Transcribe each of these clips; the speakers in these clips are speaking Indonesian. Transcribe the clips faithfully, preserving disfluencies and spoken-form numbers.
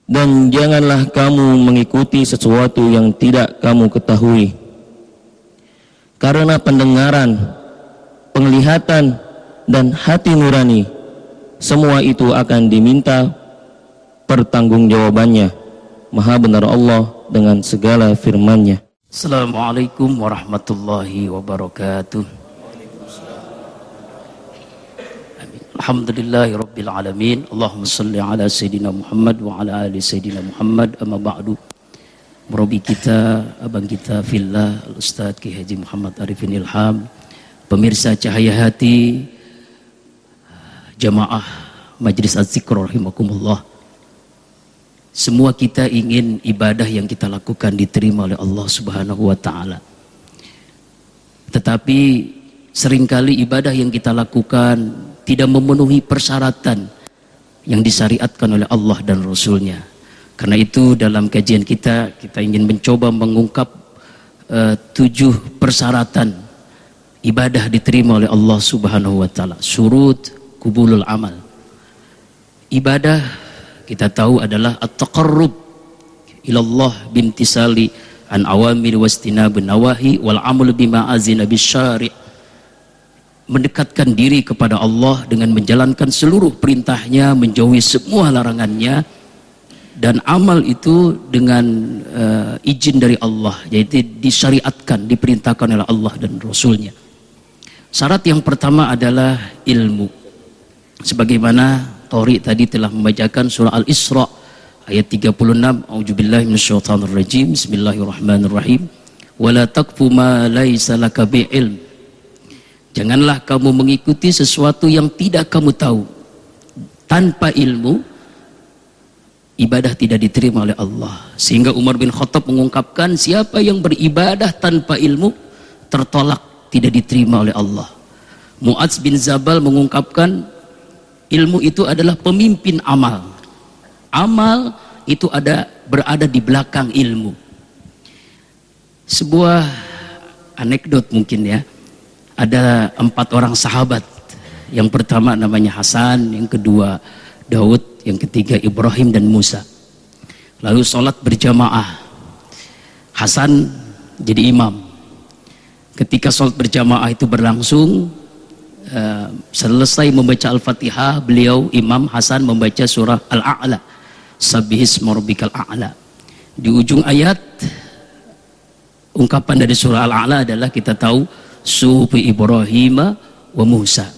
Dan janganlah kamu mengikuti sesuatu yang tidak kamu ketahui, karena pendengaran, penglihatan, dan hati nurani, semua itu akan diminta pertanggungjawabannya. Maha benar Allah dengan segala firman-Nya. Assalamualaikum warahmatullahi wabarakatuh. Alhamdulillahi Rabbil Alamin. Allahumma salli ala Sayyidina Muhammad wa ala ali Sayyidina Muhammad. Amma ba'du. Murabi kita, abang kita fillah, Al-Ustaz Ki Haji Muhammad Arifin Ilham, pemirsa Cahaya Hati, jamaah Majlis Az-Zikr rahimakumullah. Semua kita ingin ibadah yang kita lakukan diterima oleh Allah Subhanahu wa taala. Tetapi seringkali ibadah yang kita lakukan tidak memenuhi persyaratan yang disyariatkan oleh Allah dan Rasulnya. Karena itu dalam kajian kita, kita ingin mencoba mengungkap uh, tujuh persyaratan ibadah diterima oleh Allah Subhanahu wa taala. Syurut qubulul amal. Ibadah kita tahu adalah at-taqarrub ilallah bintisali an awamir wastinabun nawahi wal amal bima azina bisyari'. Mendekatkan diri kepada Allah dengan menjalankan seluruh perintahnya, menjauhi semua larangannya, dan amal itu dengan uh, izin dari Allah, yaitu disyariatkan, diperintahkan oleh Allah dan Rasulnya. Syarat yang pertama adalah ilmu. Sebagaimana Thori tadi telah membacakan surah Al-Isra ayat tiga puluh enam, A'udzubillahi minasyaitonirrajim, Bismillahirrahmanirrahim. Wala taqfu ma laisa laka bi'ilm. Janganlah kamu mengikuti sesuatu yang tidak kamu tahu. Tanpa ilmu, ibadah tidak diterima oleh Allah. Sehingga Umar bin Khattab mengungkapkan, siapa yang beribadah tanpa ilmu, tertolak, tidak diterima oleh Allah. Mu'adz bin Zabal mengungkapkan, ilmu itu adalah pemimpin amal. Amal itu ada berada di belakang ilmu. Sebuah anekdot mungkin ya. Ada empat orang sahabat. Yang pertama namanya Hasan, yang kedua Daud, yang ketiga Ibrahim dan Musa. Lalu sholat berjamaah. Hasan jadi imam. Ketika sholat berjamaah itu berlangsung, uh, selesai membaca Al-Fatihah, beliau imam Hasan membaca surah Al-A'la, Sabbihisma rabbikal a'la. Di ujung ayat, ungkapan dari surah Al-A'la adalah kita tahu Sufi Ibrahim wa Musa.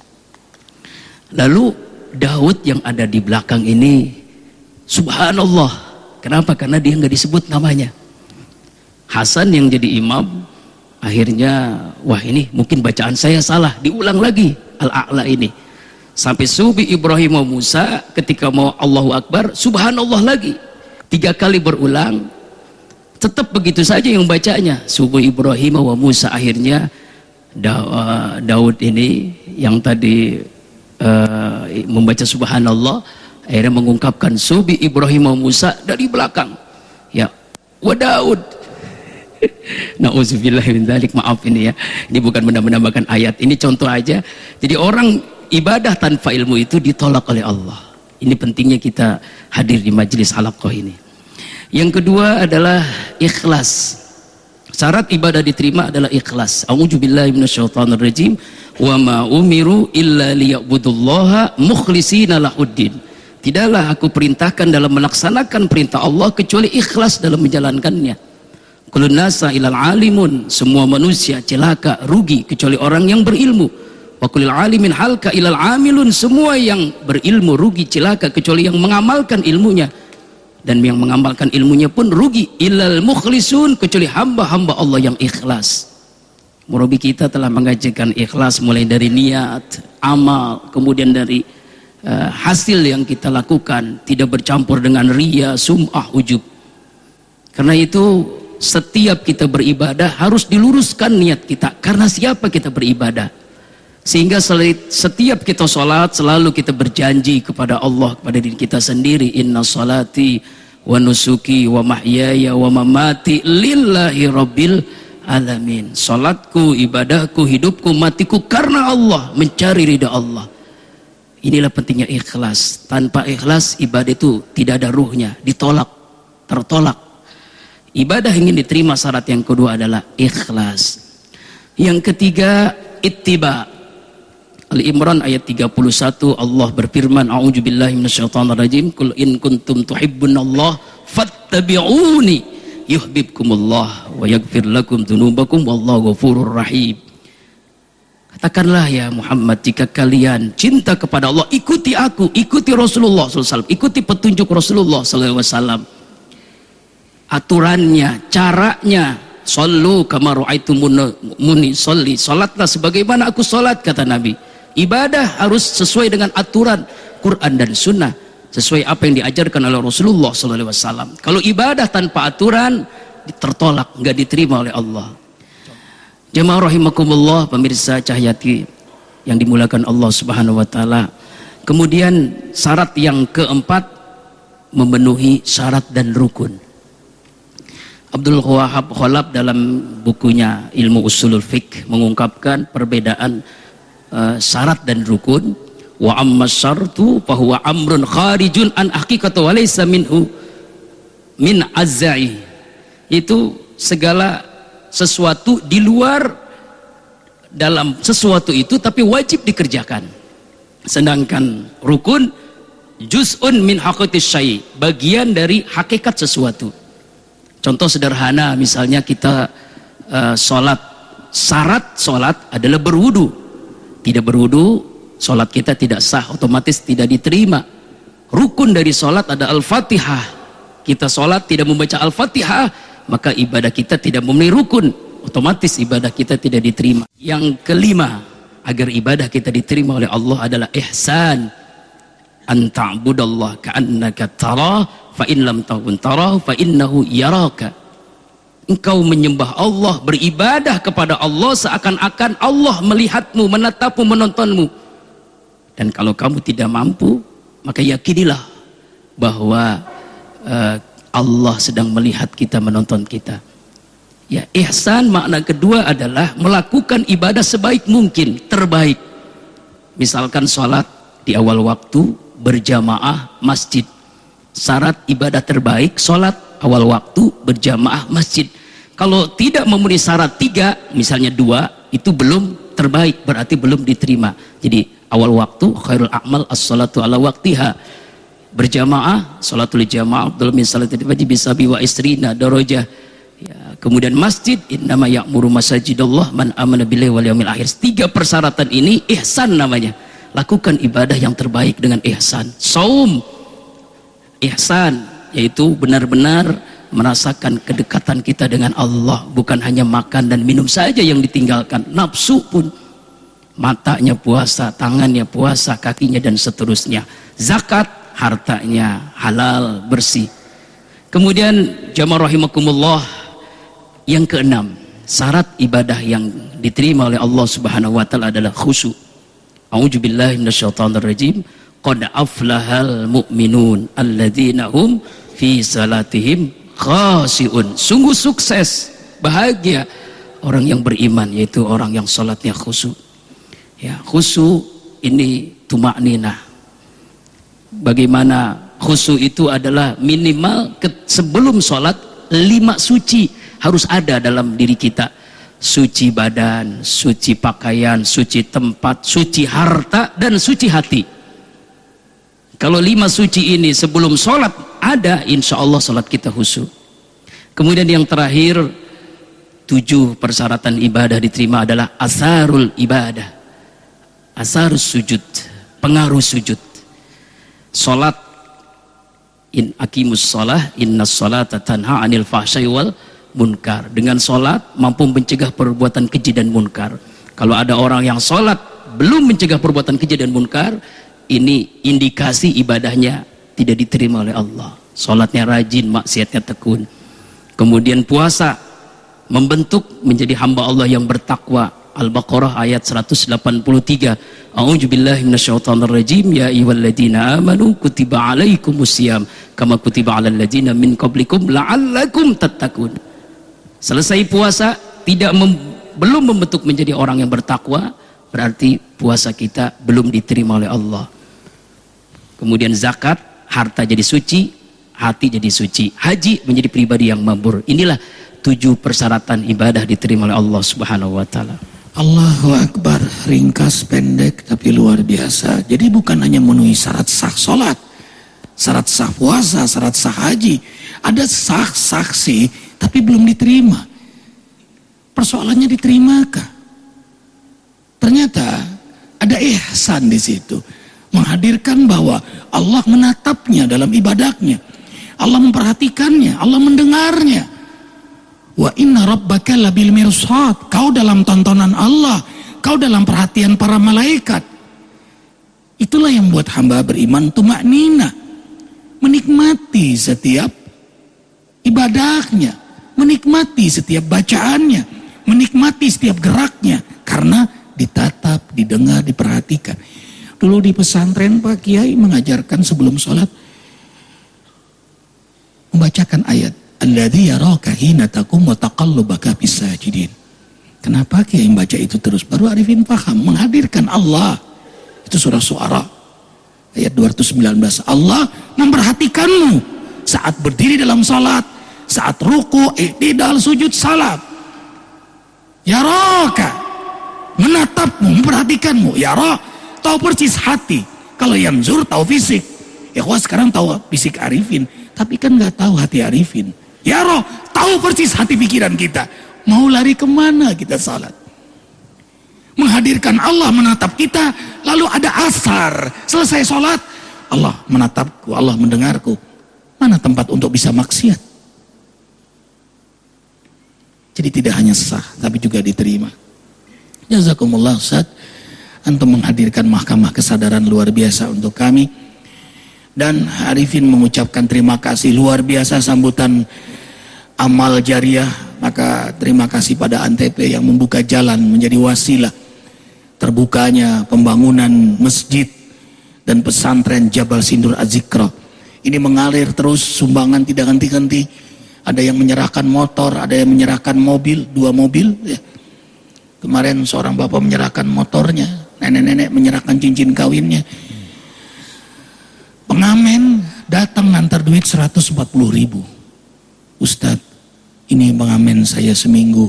Lalu Daud yang ada di belakang ini, subhanallah. Kenapa? Karena dia nggak disebut namanya. Hasan yang jadi imam, akhirnya wah ini mungkin bacaan saya salah, diulang lagi Al-A'la ini. Sampai Sufi Ibrahim wa Musa, ketika mau Allahu Akbar, subhanallah lagi. Tiga kali berulang, tetap begitu saja yang bacanya, Sufi Ibrahim wa Musa. Akhirnya Daud ini yang tadi uh, membaca subhanallah, akhirnya mengungkapkan Subi Ibrahim wa Musa dari belakang, ya wa Daud. Nauzubillah min dzalik, maaf ini ya, ini bukan menambah-nambahkan ayat, ini contoh aja. Jadi orang ibadah tanpa ilmu itu ditolak oleh Allah. Ini pentingnya kita hadir di majelis halaqah ini. Yang kedua adalah ikhlas. Syarat ibadah diterima adalah ikhlas. A'udzubillahi minasyaitonirrajim. Wa ma umiru illa liya'budullaha mukhlishina lahuddin. Tidaklah aku perintahkan dalam melaksanakan perintah Allah kecuali ikhlas dalam menjalankannya. Kullun nasa ilal alimun, semua manusia celaka, rugi kecuali orang yang berilmu. Wa kullil alimin halka ilal amilun, semua yang berilmu rugi, celaka kecuali yang mengamalkan ilmunya. Dan yang mengamalkan ilmunya pun rugi. Illal mukhlisun, kecuali hamba-hamba Allah yang ikhlas. Murabi kita telah mengajarkan ikhlas mulai dari niat, amal, kemudian dari uh, hasil yang kita lakukan, tidak bercampur dengan riya, sum'ah, ujub. Karena itu setiap kita beribadah harus diluruskan niat kita, karena siapa kita beribadah. Sehingga setiap kita sholat selalu kita berjanji kepada Allah, kepada diri kita sendiri, inna salati wa nusuki wa mahyaya wa mamati lillahi rabbil alamin. Salatku, ibadahku, hidupku, matiku karena Allah, mencari ridha Allah. Inilah pentingnya ikhlas. Tanpa ikhlas ibadah itu tidak ada ruhnya, ditolak, tertolak. Ibadah ingin diterima syarat yang kedua adalah ikhlas. Yang ketiga ittiba. Al-Imran ayat tiga puluh satu Allah berfirman, a'udzubillahi minasyaitonirrajim, qul in kuntum tuhibbunallaha fattabi'uni yuhibbukumullah wa yaghfir lakum dzunubakum wallahu ghafurur rahim. Katakanlah ya Muhammad, jika kalian cinta kepada Allah, ikuti aku, ikuti Rasulullah sallallahu alaihi wasallam, ikuti petunjuk Rasulullah sallallahu alaihi wasallam. Aturannya, caranya, sallu kama ra'aitumuni sholli, salatlah sebagaimana aku salat, kata Nabi. Ibadah harus sesuai dengan aturan Quran dan Sunnah, sesuai apa yang diajarkan oleh Rasulullah sallallahu alaihi wasallam. Kalau ibadah tanpa aturan tertolak, nggak diterima oleh Allah. Jemaah rahimakumullah, pemirsa Cahyati yang dimulakan Allah Subhanahu wa taala. Kemudian syarat yang keempat, memenuhi syarat dan rukun. Abdul Wahab Khalaf dalam bukunya Ilmu Usulul Fiqh mengungkapkan perbedaan uh, syarat dan rukun. Wa amma syartu fahuwa amrun kharijun an haqiqati wa laysa minhu min azzai. Itu segala sesuatu di luar dalam sesuatu itu tapi wajib dikerjakan. Sedangkan rukun juz'un min haqiqatis syai', bagian dari hakikat sesuatu. Contoh sederhana, misalnya kita uh, sholat, syarat sholat adalah berwudu. Tidak berwudu, sholat kita tidak sah, otomatis tidak diterima. Rukun dari sholat ada Al-Fatihah. Kita sholat tidak membaca Al-Fatihah, maka ibadah kita tidak memenuhi rukun, otomatis ibadah kita tidak diterima. Yang kelima, agar ibadah kita diterima oleh Allah adalah ihsan. An ta'budallah ka'annaka tarah fa in lam takun tarah fa innahu yaraka. Engkau menyembah Allah, beribadah kepada Allah seakan-akan Allah melihatmu, menatapmu, menontonmu. Dan kalau kamu tidak mampu, maka yakinilah bahwa uh, Allah sedang melihat kita, menonton kita. Ya, ihsan makna kedua adalah melakukan ibadah sebaik mungkin, terbaik. Misalkan sholat di awal waktu, berjamaah masjid. Syarat ibadah terbaik, sholat awal waktu, berjamaah masjid. Kalau tidak memenuhi syarat tiga, misalnya dua, itu belum terbaik, berarti belum diterima. Jadi awal waktu, khairul a'mal as-salatu ala waktiha. Berjamaah, sholatul jamaah Abdul min salatil wajib bisabi wa isrina darajah. Ya, kemudian masjid, innama ya'muru masajidallah man amana billahi wal yaumil akhir. Tiga persyaratan ini ihsan namanya. Lakukan ibadah yang terbaik dengan ihsan. Saum, ihsan, yaitu benar-benar merasakan kedekatan kita dengan Allah, bukan hanya makan dan minum saja yang ditinggalkan, nafsu pun, matanya puasa, tangannya puasa, kakinya dan seterusnya. Zakat, hartanya halal, bersih. Kemudian jamaah rahimakumullah, yang keenam, syarat ibadah yang diterima oleh Allah Subhanahu wa taala adalah khusyuk. A'udzubillahi minasyaitonirrajim. Qad aflahal mu'minun alladzina hum fi salatihim khashi'un. Sungguh sukses, bahagia orang yang beriman, yaitu orang yang salatnya khusyuk. Ya, khusyuk ini tumakninah. Bagaimana khusyuk itu adalah minimal ke, sebelum sholat lima suci harus ada dalam diri kita. Suci badan, suci pakaian, suci tempat, suci harta, dan suci hati. Kalau lima suci ini sebelum sholat ada, insya Allah sholat kita khusyuk. Kemudian yang terakhir, tujuh persyaratan ibadah diterima adalah asarul ibadah. Asarus sujud, pengaruh sujud. Salat, in aqimus shalah innas sholata tanha 'anil fahsya'i wal munkar. Dengan salat mampu mencegah perbuatan keji dan munkar. Kalau ada orang yang salat belum mencegah perbuatan keji dan munkar, ini indikasi ibadahnya tidak diterima oleh Allah. Salatnya rajin, maksiatnya tekun. Kemudian puasa, membentuk menjadi hamba Allah yang bertakwa. Al-Baqarah ayat seratus delapan puluh tiga. A'udzubillahi minasyaitonirrajim. Ya ayyuhalladzina amanu kutiba alaikumusiyam kama kutiba alal ladzina min qablikum la'allakum tattaqun. Selesai puasa, tidak mem, belum membentuk menjadi orang yang bertakwa, berarti puasa kita belum diterima oleh Allah. Kemudian zakat, harta jadi suci, hati jadi suci. Haji menjadi pribadi yang mabrur. Inilah tujuh persyaratan ibadah diterima oleh Allah Subhanahu wa taala. Allahu Akbar, ringkas pendek tapi luar biasa. Jadi bukan hanya memenuhi syarat sah salat, syarat sah puasa, syarat sah haji. Ada sah saksi tapi belum diterima. Persoalannya diterimakah? Ternyata ada ihsan di situ. Menghadirkan bahwa Allah menatapnya dalam ibadahnya. Allah memperhatikannya, Allah mendengarnya. Wa inna rabbaka labil mirsad. Kau dalam tontonan Allah, kau dalam perhatian para malaikat. Itulah yang buat hamba beriman tumaknina, menikmati setiap ibadahnya, menikmati setiap bacaannya, menikmati setiap geraknya, karena ditatap, didengar, diperhatikan. Dulu di pesantren Pak Kiai mengajarkan sebelum sholat membacakan ayat alladzi yaraka hina taqum wa taqallubaka fis sajidin. Kenapa Kiai membaca itu terus? Baru arifin paham, menghadirkan Allah. Itu surah Syu'ara ayat dua ratus sembilan belas. Allah memperhatikanmu saat berdiri dalam salat, saat ruku, i'tidal, sujud, salat. Yaraka, menatapmu, memperhatikanmu. Yara, tahu persis hati. Kalau yanzur tahu fisik. Ya wah sekarang tahu fisik arifin, tapi kan nggak tahu hati arifin. Yara, tahu persis hati pikiran kita. Mau lari kemana kita salat? Menghadirkan Allah menatap kita, lalu ada asar. Selesai salat, Allah menatapku, Allah mendengarku. Mana tempat untuk bisa maksiat? Jadi tidak hanya sah, tapi juga diterima. Jazakumullah Ustaz, antum menghadirkan mahkamah kesadaran luar biasa untuk kami. Dan Arifin mengucapkan terima kasih luar biasa sambutan amal jariah. Maka terima kasih pada Antep yang membuka jalan menjadi wasilah terbukanya pembangunan masjid dan pesantren Jabal Sindur Az-Zikra. Ini mengalir terus, sumbangan tidak henti-henti. Ada yang menyerahkan motor, ada yang menyerahkan mobil, dua mobil ya. Kemarin seorang bapak menyerahkan motornya, nenek-nenek menyerahkan cincin kawinnya. Pengamen datang ngantar duit seratus empat puluh ribu. Ustadz, ini pengamen saya seminggu.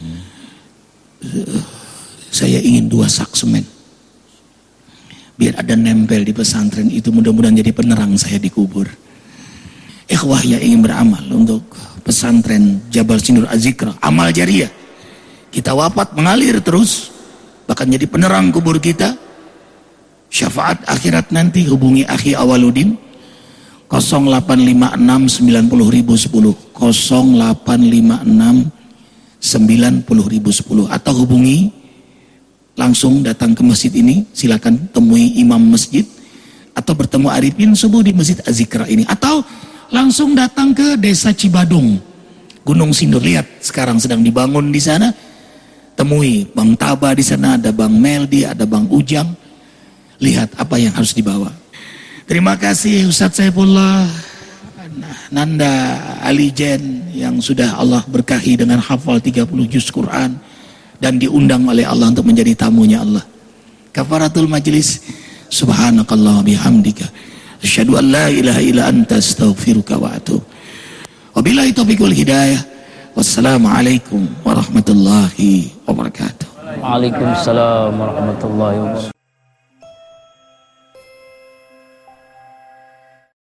Saya ingin dua sak semen. Biar ada nempel di pesantren itu, mudah-mudahan jadi penerang saya di kubur. Ikhwah yang ingin beramal untuk pesantren Jabal Sindur Az-Zikra, amal jariah. Kita wafat mengalir terus, bahkan jadi penerang kubur kita. Syafaat akhirat nanti hubungi Akhi Awaludin nol delapan lima enam sembilan nol nol satu nol nol delapan lima enam sembilan nol nol satu atau hubungi langsung datang ke masjid ini, silakan temui imam masjid atau bertemu Arifin subuh di Masjid Az-Zikra ini, atau langsung datang ke Desa Cibadung, Gunung Sindur. Lihat sekarang sedang dibangun di sana. Temui Bang Taba di sana, ada Bang Meldi, ada Bang Ujang. Lihat apa yang harus dibawa. Terima kasih Ustadz Saifullah, Nanda Alijen yang sudah Allah berkahi dengan hafal tiga puluh juz Quran dan diundang oleh Allah untuk menjadi tamunya Allah. Kafaratul majlis. Subhanakallah bihamdika asyhadu an la ilaha illa anta astaghfiruka wa atubu. Wabillahi taufiq wal hidayah. Wassalamualaikum warahmatullahi wabarakatuh. Waalaikumsalam warahmatullahi wabarakatuh.